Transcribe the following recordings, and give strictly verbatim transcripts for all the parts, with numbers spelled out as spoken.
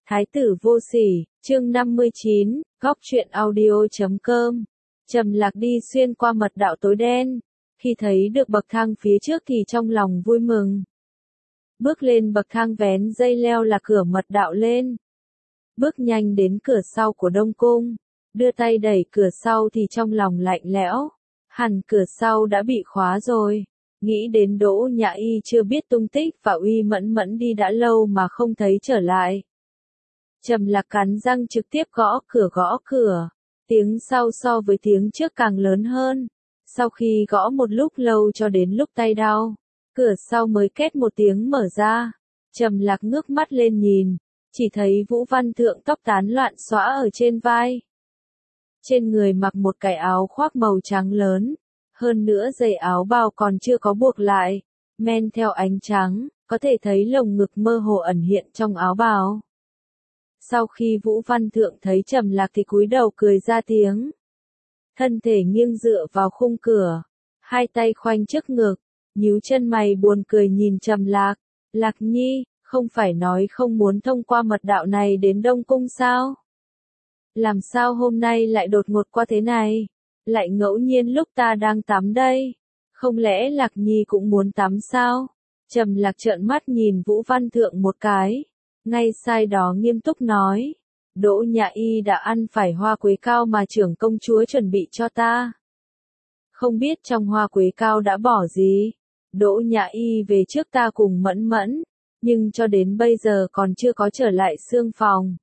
Thái tử vô sỉ, chương năm mươi chín, góc truyện audio chấm com. Trầm Lạc đi xuyên qua mật đạo tối đen, khi thấy được bậc thang phía trước thì trong lòng vui mừng. Bước lên bậc thang vén dây leo là cửa mật đạo lên. Bước nhanh đến cửa sau của Đông Cung, đưa tay đẩy cửa sau thì trong lòng lạnh lẽo, hẳn cửa sau đã bị khóa rồi. Nghĩ đến Đỗ Nhã Y chưa biết tung tích và Uy Mẫn Mẫn đi đã lâu mà không thấy trở lại. Trầm Lạc cắn răng trực tiếp gõ cửa gõ cửa, tiếng sau so với tiếng trước càng lớn hơn. Sau khi gõ một lúc lâu cho đến lúc tay đau, cửa sau mới két một tiếng mở ra. Trầm Lạc ngước mắt lên nhìn, chỉ thấy Vũ Văn Thượng tóc tán loạn xõa ở trên vai. Trên người mặc một cái áo khoác màu trắng lớn, hơn nữa dây áo bào còn chưa có buộc lại, men theo ánh trắng, có thể thấy lồng ngực mơ hồ ẩn hiện trong áo bào. Sau khi Vũ Văn Thượng thấy Trầm Lạc thì cúi đầu cười ra tiếng. Thân thể nghiêng dựa vào khung cửa, hai tay khoanh trước ngực, nhíu chân mày buồn cười nhìn Trầm Lạc. Lạc Nhi, không phải nói không muốn thông qua mật đạo này đến Đông Cung sao? Làm sao hôm nay lại đột ngột qua thế này? Lại ngẫu nhiên lúc ta đang tắm đây. Không lẽ Lạc Nhi cũng muốn tắm sao? Trầm Lạc trợn mắt nhìn Vũ Văn Thượng một cái. Ngay sai đó nghiêm túc nói. Đỗ Nhã Y đã ăn phải hoa quế cao mà trưởng công chúa chuẩn bị cho ta. Không biết trong hoa quế cao đã bỏ gì. Đỗ Nhã Y về trước ta cùng Mẫn Mẫn, nhưng cho đến bây giờ còn chưa có trở lại xương phòng.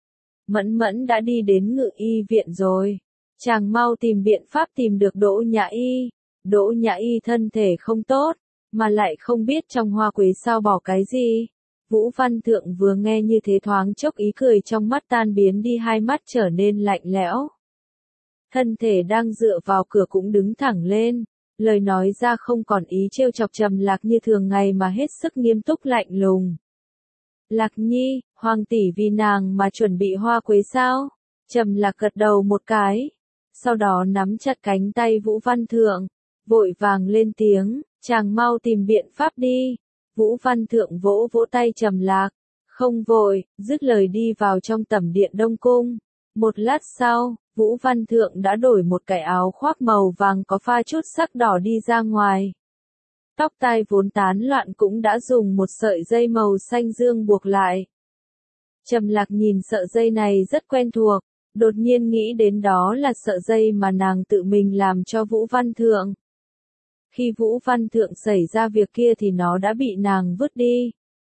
Mẫn Mẫn đã đi đến Ngự Y viện rồi. Chàng mau tìm biện pháp tìm được Đỗ Nhã Y. Đỗ Nhã Y thân thể không tốt, mà lại không biết trong hoa quế sao bỏ cái gì. Vũ Văn Thượng vừa nghe như thế thoáng chốc ý cười trong mắt tan biến đi, hai mắt trở nên lạnh lẽo. Thân thể đang dựa vào cửa cũng đứng thẳng lên, lời nói ra không còn ý trêu chọc Trầm Lạc như thường ngày mà hết sức nghiêm túc lạnh lùng. Lạc Nhi, hoàng tỷ vì nàng mà chuẩn bị hoa quế sao? Trầm Lạc gật đầu một cái, sau đó nắm chặt cánh tay Vũ Văn Thượng, vội vàng lên tiếng, chàng mau tìm biện pháp đi. Vũ Văn Thượng vỗ vỗ tay Trầm Lạc, không vội, dứt lời đi vào trong tẩm điện Đông Cung. Một lát sau, Vũ Văn Thượng đã đổi một cái áo khoác màu vàng có pha chút sắc đỏ đi ra ngoài. Tóc tai vốn tán loạn cũng đã dùng một sợi dây màu xanh dương buộc lại. Trầm Lạc nhìn sợi dây này rất quen thuộc, đột nhiên nghĩ đến đó là sợi dây mà nàng tự mình làm cho Vũ Văn Thượng. Khi Vũ Văn Thượng xảy ra việc kia thì nó đã bị nàng vứt đi.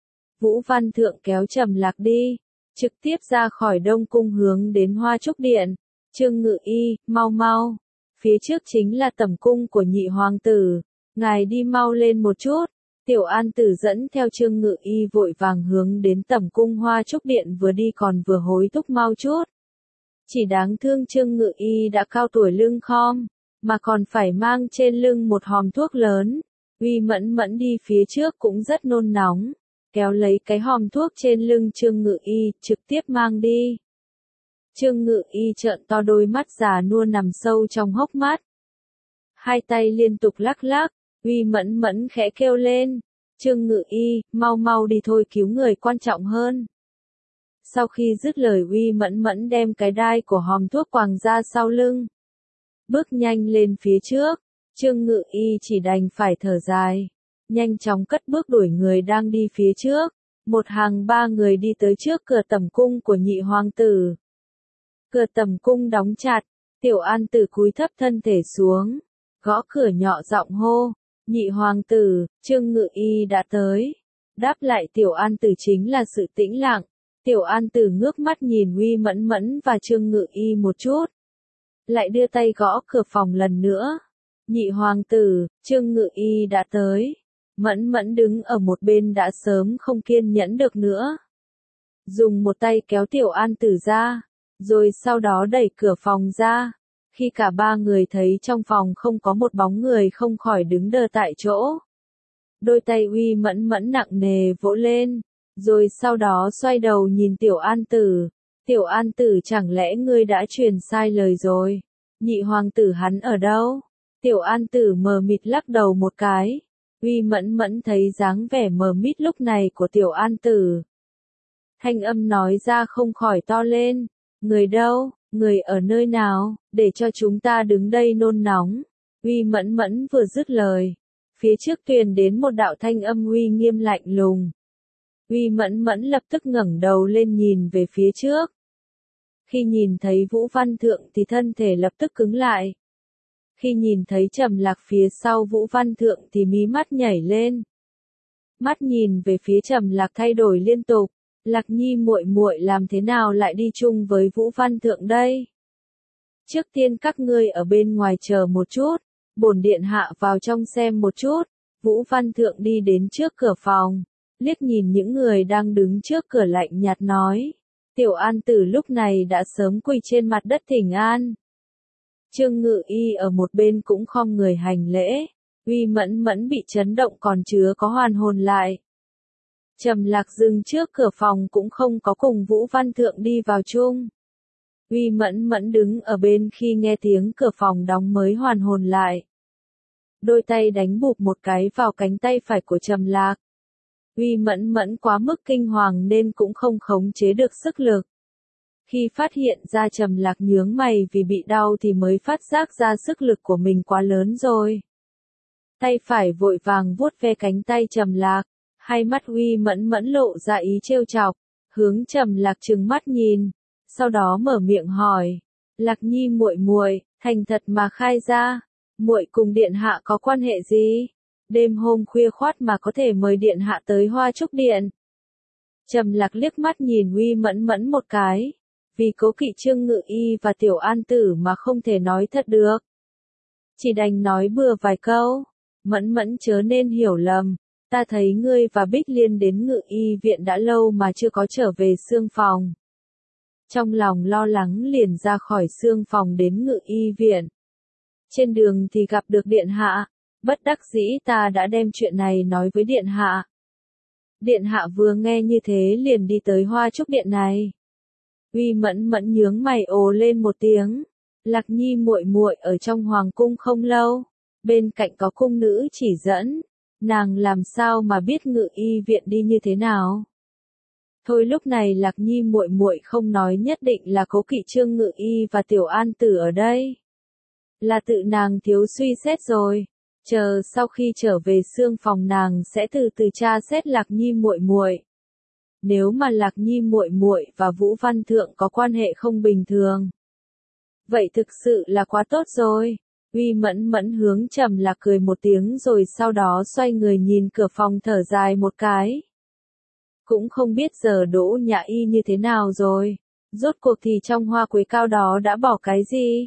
Vũ Văn Thượng kéo Trầm Lạc đi, trực tiếp ra khỏi Đông Cung hướng đến Hoa Trúc Điện. Trương Ngự Y, mau mau, phía trước chính là tẩm cung của nhị hoàng tử, ngài đi mau lên một chút. Tiểu An Tử dẫn theo Trương Ngự Y vội vàng hướng đến tẩm cung Hoa Trúc Điện, vừa đi còn vừa hối thúc mau chút. Chỉ đáng thương Trương Ngự Y đã cao tuổi lưng khom, mà còn phải mang trên lưng một hòm thuốc lớn. Uy Mẫn Mẫn đi phía trước cũng rất nôn nóng, kéo lấy cái hòm thuốc trên lưng Trương Ngự Y, trực tiếp mang đi. Trương Ngự Y trợn to đôi mắt già nua nằm sâu trong hốc mắt. Hai tay liên tục lắc lắc, Uy Mẫn Mẫn khẽ kêu lên, Trương Ngự Y, mau mau đi thôi, cứu người quan trọng hơn. Sau khi dứt lời Uy Mẫn Mẫn đem cái đai của hòm thuốc quàng ra sau lưng. Bước nhanh lên phía trước, Trương Ngự Y chỉ đành phải thở dài, nhanh chóng cất bước đuổi người đang đi phía trước. Một hàng ba người đi tới trước cửa tẩm cung của nhị hoàng tử. Cửa tẩm cung đóng chặt, Tiểu An Tử cúi thấp thân thể xuống, gõ cửa nhỏ giọng hô, nhị hoàng tử, Trương Ngự Y đã tới. Đáp lại Tiểu An Tử chính là sự tĩnh lặng. Tiểu An Tử ngước mắt nhìn Uy Mẫn Mẫn và Trương Ngự Y một chút, lại đưa tay gõ cửa phòng lần nữa. Nhị hoàng tử, Trương Ngự Y đã tới. Mẫn Mẫn đứng ở một bên đã sớm không kiên nhẫn được nữa, dùng một tay kéo Tiểu An Tử ra, rồi sau đó đẩy cửa phòng ra. Khi cả ba người thấy trong phòng không có một bóng người không khỏi đứng đờ tại chỗ. Đôi tay Uy Mẫn Mẫn nặng nề vỗ lên, rồi sau đó xoay đầu nhìn Tiểu An Tử. Tiểu An Tử, chẳng lẽ ngươi đã truyền sai lời rồi? Nhị hoàng tử hắn ở đâu? Tiểu An Tử mờ mịt lắc đầu một cái. Uy Mẫn Mẫn thấy dáng vẻ mờ mịt lúc này của Tiểu An Tử, Thanh âm nói ra không khỏi to lên. Người đâu, người ở nơi nào, để cho chúng ta đứng đây nôn nóng. Uy Mẫn Mẫn vừa dứt lời. Phía trước truyền đến một đạo thanh âm uy nghiêm lạnh lùng. Uy Mẫn Mẫn lập tức ngẩng đầu lên nhìn về phía trước. Khi nhìn thấy Vũ Văn Thượng thì thân thể lập tức cứng lại. Khi nhìn thấy Trầm Lạc phía sau Vũ Văn Thượng thì mí mắt nhảy lên. Mắt nhìn về phía Trầm Lạc thay đổi liên tục. Lạc Nhi muội muội làm thế nào lại đi chung với Vũ Văn Thượng đây? Trước tiên các ngươi ở bên ngoài chờ một chút, bổn điện hạ vào trong xem một chút. Vũ Văn Thượng đi đến trước cửa phòng, liếc nhìn những người đang đứng trước cửa lạnh nhạt nói. Tiểu An Tử lúc này đã sớm quỳ trên mặt đất thỉnh an. Trương Ngự Y ở một bên cũng khom người hành lễ. Uy Mẫn Mẫn bị chấn động còn chứa có hoàn hồn lại. Trầm Lạc dừng trước cửa phòng cũng không có cùng Vũ Văn Thượng đi vào chung. Uy Mẫn Mẫn đứng ở bên khi nghe tiếng cửa phòng đóng mới hoàn hồn lại. Đôi tay đánh bụp một cái vào cánh tay phải của Trầm Lạc. Uy Mẫn Mẫn quá mức kinh hoàng nên cũng không khống chế được sức lực. Khi phát hiện ra Trầm Lạc nhướng mày vì bị đau thì mới phát giác ra sức lực của mình quá lớn rồi. Tay phải vội vàng vuốt ve cánh tay Trầm Lạc, hai mắt Uy Mẫn Mẫn lộ ra ý trêu chọc, hướng Trầm Lạc trừng mắt nhìn, sau đó mở miệng hỏi, Lạc Nhi muội muội, thành thật mà khai ra, muội cùng điện hạ có quan hệ gì? Đêm hôm khuya khoắt mà có thể mời điện hạ tới Hoa Trúc Điện. Trầm Lạc liếc mắt nhìn Uy Mẫn Mẫn một cái, vì cố kỵ Trương Ngự Y và Tiểu An Tử mà không thể nói thật được. Chỉ đành nói bừa vài câu, Mẫn Mẫn chớ nên hiểu lầm, ta thấy ngươi và Bích Liên đến Ngự Y viện đã lâu mà chưa có trở về xương phòng. Trong lòng lo lắng liền ra khỏi xương phòng đến Ngự Y viện. Trên đường thì gặp được điện hạ, bất đắc dĩ ta đã đem chuyện này nói với điện hạ. Điện hạ vừa nghe như thế liền đi tới Hoa Trúc Điện này. Uy Mẫn Mẫn nhướng mày ồ lên một tiếng. Lạc Nhi muội muội ở trong hoàng cung không lâu, bên cạnh có cung nữ chỉ dẫn, nàng làm sao mà biết Ngự Y viện đi như thế nào? Thôi lúc này Lạc Nhi muội muội không nói nhất định là cố kỵ Trương Ngự Y và Tiểu An Tử ở đây, là tự nàng thiếu suy xét rồi. Chờ sau khi trở về xương phòng nàng sẽ từ từ tra xét Lạc Nhi muội muội. Nếu mà Lạc Nhi muội muội và Vũ Văn Thượng có quan hệ không bình thường, vậy thực sự là quá tốt rồi. Uy Mẫn Mẫn hướng Trầm Lạc cười một tiếng rồi sau đó xoay người nhìn cửa phòng thở dài một cái. Cũng không biết giờ Đỗ Nhã Y như thế nào rồi, rốt cuộc thì trong hoa quế cao đó đã bỏ cái gì?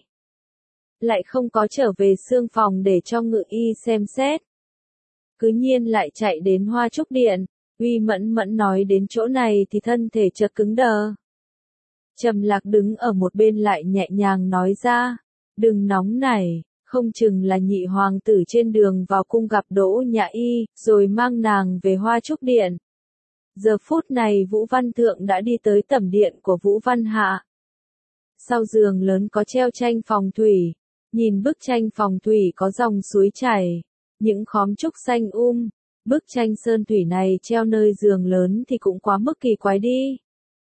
Lại không có trở về xương phòng để cho Ngự Y xem xét. Cứ nhiên lại chạy đến Hoa Trúc Điện. Uy Mẫn Mẫn nói đến chỗ này thì thân thể chợt cứng đờ. Trầm Lạc đứng ở một bên lại nhẹ nhàng nói ra, đừng nóng nảy, không chừng là nhị hoàng tử trên đường vào cung gặp Đỗ Nhã Y, rồi mang nàng về Hoa Trúc Điện. Giờ phút này Vũ Văn Thượng đã đi tới tẩm điện của Vũ Văn Hạ. Sau giường lớn có treo tranh phòng thủy, nhìn bức tranh phòng thủy có dòng suối chảy, những khóm trúc xanh um. Bức tranh sơn thủy này treo nơi giường lớn thì cũng quá mức kỳ quái đi.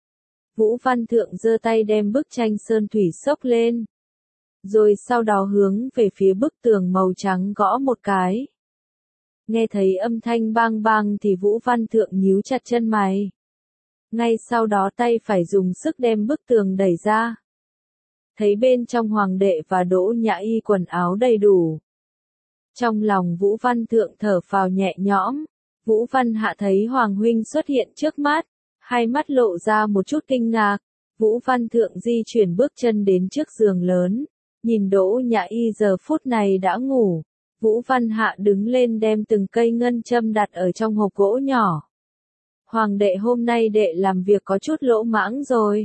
Vũ Văn Thượng giơ tay đem bức tranh sơn thủy xốc lên. Rồi sau đó hướng về phía bức tường màu trắng gõ một cái. Nghe thấy âm thanh bang bang thì Vũ Văn Thượng nhíu chặt chân mày. Ngay sau đó tay phải dùng sức đem bức tường đẩy ra. Thấy bên trong hoàng đệ và Đỗ Nhã Y quần áo đầy đủ. Trong lòng Vũ Văn Thượng thở phào nhẹ nhõm, Vũ Văn Hạ thấy Hoàng huynh xuất hiện trước mắt, hai mắt lộ ra một chút kinh ngạc. Vũ Văn Thượng di chuyển bước chân đến trước giường lớn, nhìn Đỗ Nhã Y giờ phút này đã ngủ. Vũ Văn Hạ đứng lên đem từng cây ngân châm đặt ở trong hộp gỗ nhỏ. Hoàng đệ hôm nay đệ làm việc có chút lỗ mãng rồi.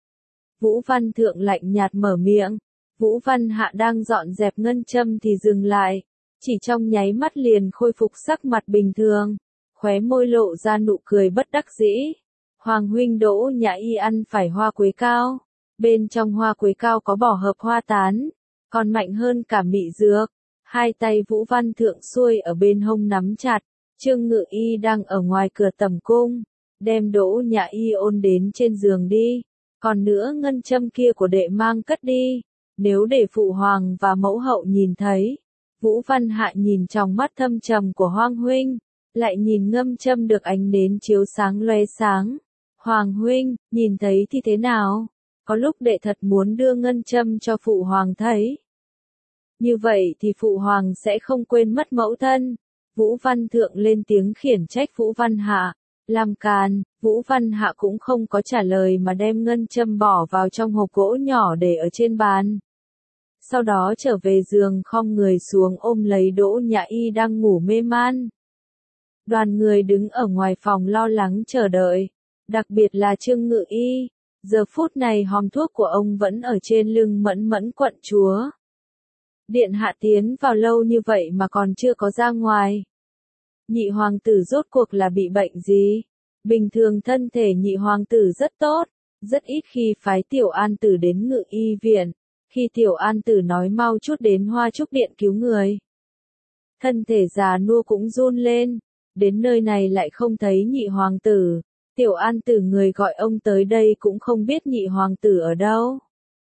Vũ Văn Thượng lạnh nhạt mở miệng, Vũ Văn Hạ đang dọn dẹp ngân châm thì dừng lại. Chỉ trong nháy mắt liền khôi phục sắc mặt bình thường, khóe môi lộ ra nụ cười bất đắc dĩ. Hoàng huynh Đỗ Nhã Y ăn phải hoa quế cao, bên trong hoa quế cao có bỏ hợp hoa tán, còn mạnh hơn cả mị dược. Hai tay Vũ Văn Thượng xuôi ở bên hông nắm chặt, Trương Ngự Y đang ở ngoài cửa tẩm cung, đem Đỗ Nhã Y ôn đến trên giường đi, còn nữa ngân châm kia của đệ mang cất đi, nếu để phụ hoàng và mẫu hậu nhìn thấy. Vũ Văn Hạ nhìn trong mắt thâm trầm của Hoàng huynh, lại nhìn ngâm châm được ánh nến chiếu sáng loé sáng. Hoàng huynh, nhìn thấy thì thế nào? Có lúc đệ thật muốn đưa ngân châm cho phụ hoàng thấy. Như vậy thì phụ hoàng sẽ không quên mất mẫu thân. Vũ Văn Thượng lên tiếng khiển trách Vũ Văn Hạ. Làm càn, Vũ Văn Hạ cũng không có trả lời mà đem ngân châm bỏ vào trong hộp gỗ nhỏ để ở trên bàn. Sau đó trở về giường khom người xuống ôm lấy Đỗ Nhã Y đang ngủ mê man. Đoàn người đứng ở ngoài phòng lo lắng chờ đợi, đặc biệt là Trương Ngự Y. Giờ phút này hòm thuốc của ông vẫn ở trên lưng Mẫn Mẫn quận chúa. Điện hạ tiến vào lâu như vậy mà còn chưa có ra ngoài. Nhị hoàng tử rốt cuộc là bị bệnh gì? Bình thường thân thể nhị hoàng tử rất tốt, rất ít khi phái Tiểu An Tử đến Ngự Y viện. Khi Tiểu An Tử nói mau chút đến Hoa Trúc Điện cứu người, thân thể già nua cũng run lên. Đến nơi này lại không thấy nhị hoàng tử. Tiểu An Tử người gọi ông tới đây cũng không biết nhị hoàng tử ở đâu.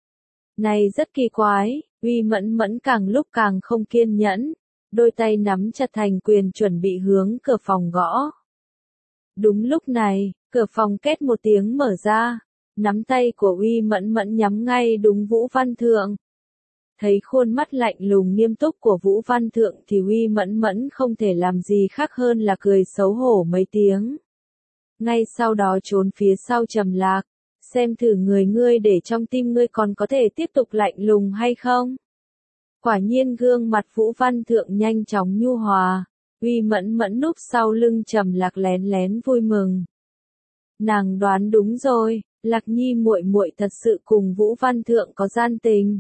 Này rất kỳ quái, Uy Mẫn Mẫn càng lúc càng không kiên nhẫn, đôi tay nắm chặt thành quyền chuẩn bị hướng cửa phòng gõ. Đúng lúc này, cửa phòng két một tiếng mở ra, nắm tay của Uy Mẫn Mẫn nhắm ngay đúng Vũ Văn Thượng. Thấy khuôn mắt lạnh lùng nghiêm túc của Vũ Văn Thượng thì Uy Mẫn Mẫn không thể làm gì khác hơn là cười xấu hổ mấy tiếng. Ngay sau đó trốn phía sau Trầm Lạc, xem thử người ngươi để trong tim ngươi còn có thể tiếp tục lạnh lùng hay không. Quả nhiên gương mặt Vũ Văn Thượng nhanh chóng nhu hòa, Uy Mẫn Mẫn núp sau lưng Trầm Lạc lén lén vui mừng. Nàng đoán đúng rồi, Lạc Nhi muội muội thật sự cùng Vũ Văn Thượng có gian tình.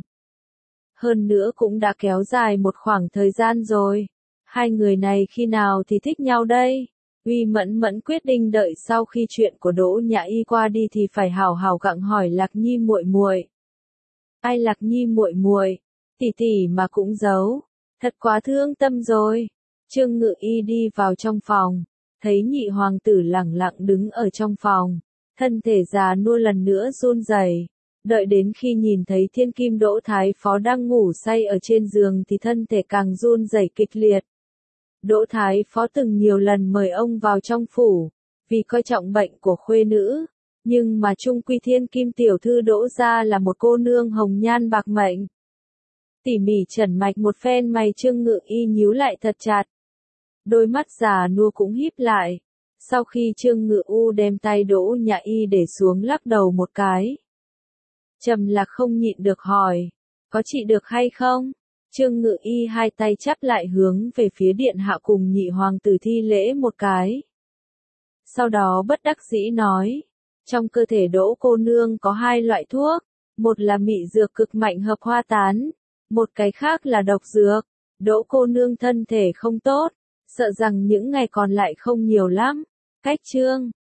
Hơn nữa cũng đã kéo dài một khoảng thời gian rồi. Hai người này khi nào thì thích nhau đây? Uy Mẫn Mẫn quyết định đợi sau khi chuyện của Đỗ Nhã Y qua đi thì phải hào hào gặng hỏi Lạc Nhi muội muội. Ai Lạc Nhi muội muội? Tỷ tỷ mà cũng giấu, thật quá thương tâm rồi. Trương Ngự Y đi vào trong phòng, thấy nhị hoàng tử lẳng lặng đứng ở trong phòng, thân thể già nua lần nữa run rẩy. Đợi đến khi nhìn thấy Thiên Kim Đỗ Thái Phó đang ngủ say ở trên giường thì thân thể càng run rẩy kịch liệt. Đỗ Thái Phó từng nhiều lần mời ông vào trong phủ, vì coi trọng bệnh của khuê nữ, nhưng mà chung quy Thiên Kim tiểu thư Đỗ gia là một cô nương hồng nhan bạc mệnh. Tỉ mỉ trần mạch một phen mày Trương Ngự Y nhíu lại thật chặt. Đôi mắt già nua cũng híp lại. Sau khi Trương Ngự U đem tay Đỗ Nhã Y để xuống lắc đầu một cái. Trầm Lạc không nhịn được hỏi, có trị được hay không? Trương Ngự Y hai tay chắp lại hướng về phía điện hạ cùng nhị hoàng tử thi lễ một cái. Sau đó bất đắc dĩ nói, trong cơ thể Đỗ cô nương có hai loại thuốc, một là mị dược cực mạnh hợp hoa tán, một cái khác là độc dược. Đỗ cô nương thân thể không tốt, sợ rằng những ngày còn lại không nhiều lắm. Cách chương